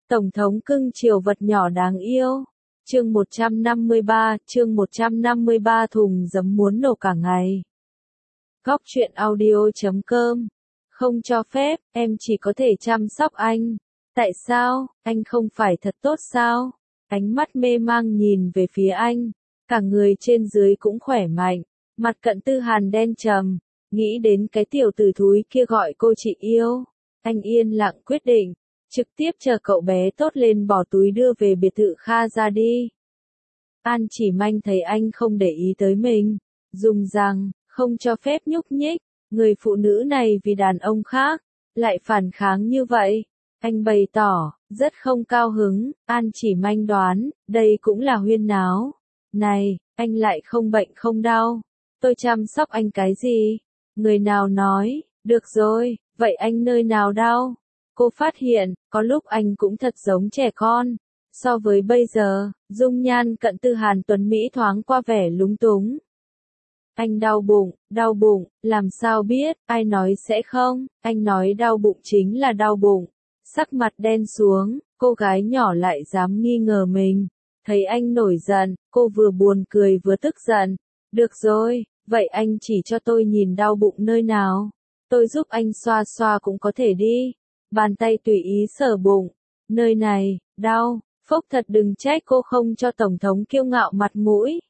Tổng thống cưng chiều vật nhỏ đáng yêu. Chương 153 thùng giấm muốn nổ cả ngày. Góc truyện audio.com. Không cho phép, em chỉ có thể chăm sóc anh. Tại sao, anh không phải thật tốt sao? Ánh mắt mê mang nhìn về phía anh. Cả người trên dưới cũng khỏe mạnh. Mặt Cận Tư Hàn đen trầm. Nghĩ đến cái tiểu tử thúi kia gọi cô chị yêu. Anh yên lặng quyết định. Trực tiếp chờ cậu bé tốt lên bỏ túi đưa về biệt thự Kha ra đi. An Chỉ Manh thấy anh không để ý tới mình. Dùng rằng, không cho phép nhúc nhích. Người phụ nữ này vì đàn ông khác, lại phản kháng như vậy. Anh bày tỏ, rất không cao hứng. An Chỉ Manh đoán, đây cũng là huyên náo. Này, anh lại không bệnh không đau. Tôi chăm sóc anh cái gì? Người nào nói, được rồi, vậy anh nơi nào đau? Cô phát hiện, có lúc anh cũng thật giống trẻ con. So với bây giờ, dung nhan Cận Tư Hàn tuấn Mỹ thoáng qua vẻ lúng túng. Anh đau bụng, làm sao biết, ai nói sẽ không, anh nói đau bụng chính là đau bụng. Sắc mặt đen xuống, cô gái nhỏ lại dám nghi ngờ mình. Thấy anh nổi giận, cô vừa buồn cười vừa tức giận. Được rồi, vậy anh chỉ cho tôi nhìn đau bụng nơi nào. Tôi giúp anh xoa xoa cũng có thể đi. Bàn tay tùy ý sờ bụng. Nơi này, đau, phốc thật đừng trách cô không cho Tổng thống kiêu ngạo mặt mũi.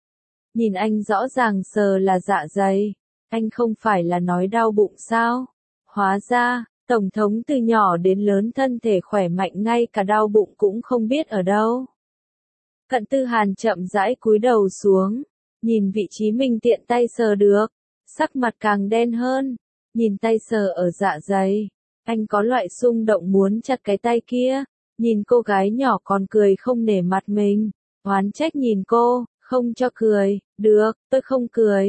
Nhìn anh rõ ràng sờ là dạ dày. Anh không phải là nói đau bụng sao? Hóa ra, Tổng thống từ nhỏ đến lớn thân thể khỏe mạnh ngay cả đau bụng cũng không biết ở đâu. Cận Tư Hàn chậm rãi cúi đầu xuống. Nhìn vị trí mình tiện tay sờ được. Sắc mặt càng đen hơn. Nhìn tay sờ ở dạ dày. Anh có loại xung động muốn chặt cái tay kia. Nhìn cô gái nhỏ còn cười không nể mặt mình. Oán trách nhìn cô, không cho cười. Được, tôi không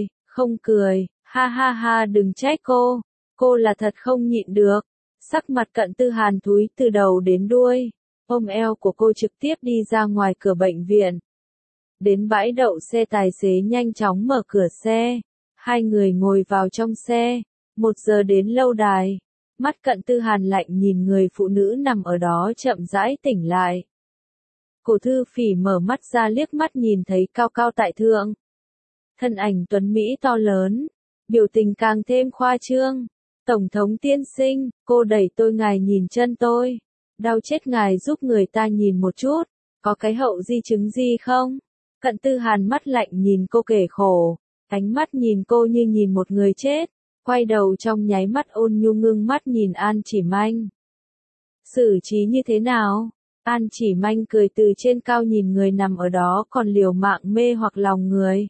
cười. Ha ha ha đừng trách cô. Cô là thật không nhịn được. Sắc mặt Cận Tư Hàn thúi từ đầu đến đuôi. Ôm eo của cô trực tiếp đi ra ngoài cửa bệnh viện. Đến bãi đậu xe tài xế nhanh chóng mở cửa xe. Hai người ngồi vào trong xe. 1 giờ đến lâu đài. Mắt Cận Tư Hàn lạnh nhìn người phụ nữ nằm ở đó chậm rãi tỉnh lại. Cổ Thư Phỉ mở mắt ra liếc mắt nhìn thấy cao cao tại thượng. Thân ảnh tuấn Mỹ to lớn. Biểu tình càng thêm khoa trương. Tổng thống tiên sinh, cô đẩy tôi ngài nhìn chân tôi. Đau chết ngài giúp người ta nhìn một chút. Có cái hậu di chứng gì không? Cận Tư Hàn mắt lạnh nhìn cô kể khổ. Ánh mắt nhìn cô như nhìn một người chết. Quay đầu trong nháy mắt ôn nhu ngưng mắt nhìn An Chỉ Manh. Xử trí như thế nào? An Chỉ Manh cười từ trên cao nhìn người nằm ở đó còn liều mạng mê hoặc lòng người.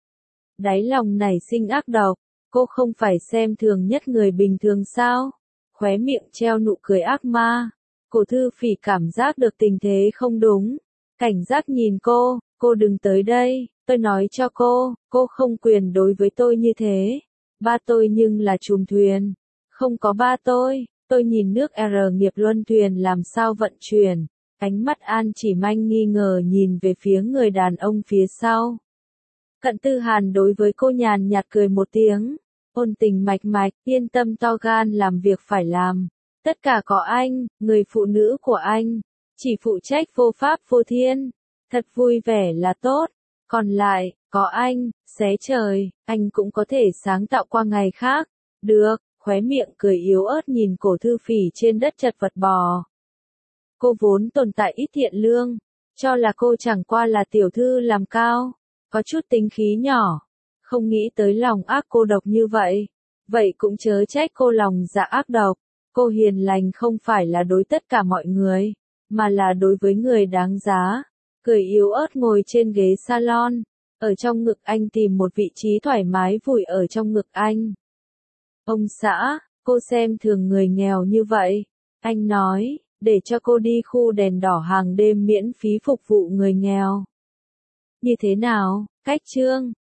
Đáy lòng nảy sinh ác độc, cô không phải xem thường nhất người bình thường sao? Khóe miệng treo nụ cười ác ma. Cổ Thư Phỉ cảm giác được tình thế không đúng. Cảnh giác nhìn cô đừng tới đây, tôi nói cho cô không quyền đối với tôi như thế. Ba tôi nhưng là trùm thuyền. Không có ba tôi nhìn nước R nghiệp luân thuyền làm sao vận chuyển. Ánh mắt An Chỉ Manh nghi ngờ nhìn về phía người đàn ông phía sau. Cận Tư Hàn đối với cô nhàn nhạt cười một tiếng. Ôn tình mạch mạch, yên tâm to gan làm việc phải làm. Tất cả có anh, người phụ nữ của anh. Chỉ phụ trách vô pháp vô thiên. Thật vui vẻ là tốt. Còn lại, có anh, xé trời, anh cũng có thể sáng tạo qua ngày khác. Được, khóe miệng cười yếu ớt nhìn Cổ Thư Phỉ trên đất chật vật bò. Cô vốn tồn tại ít thiện lương, cho là cô chẳng qua là tiểu thư làm cao, có chút tính khí nhỏ. Không nghĩ tới lòng ác cô độc như vậy. Vậy cũng chớ trách cô lòng dạ ác độc. Cô hiền lành không phải là đối tất cả mọi người, mà là đối với người đáng giá. Cười yếu ớt ngồi trên ghế salon. Ở trong ngực anh tìm một vị trí thoải mái vùi ở trong ngực anh. Ông xã, cô xem thường người nghèo như vậy. Anh nói, để cho cô đi khu đèn đỏ hàng đêm miễn phí phục vụ người nghèo. Như thế nào, cách chương?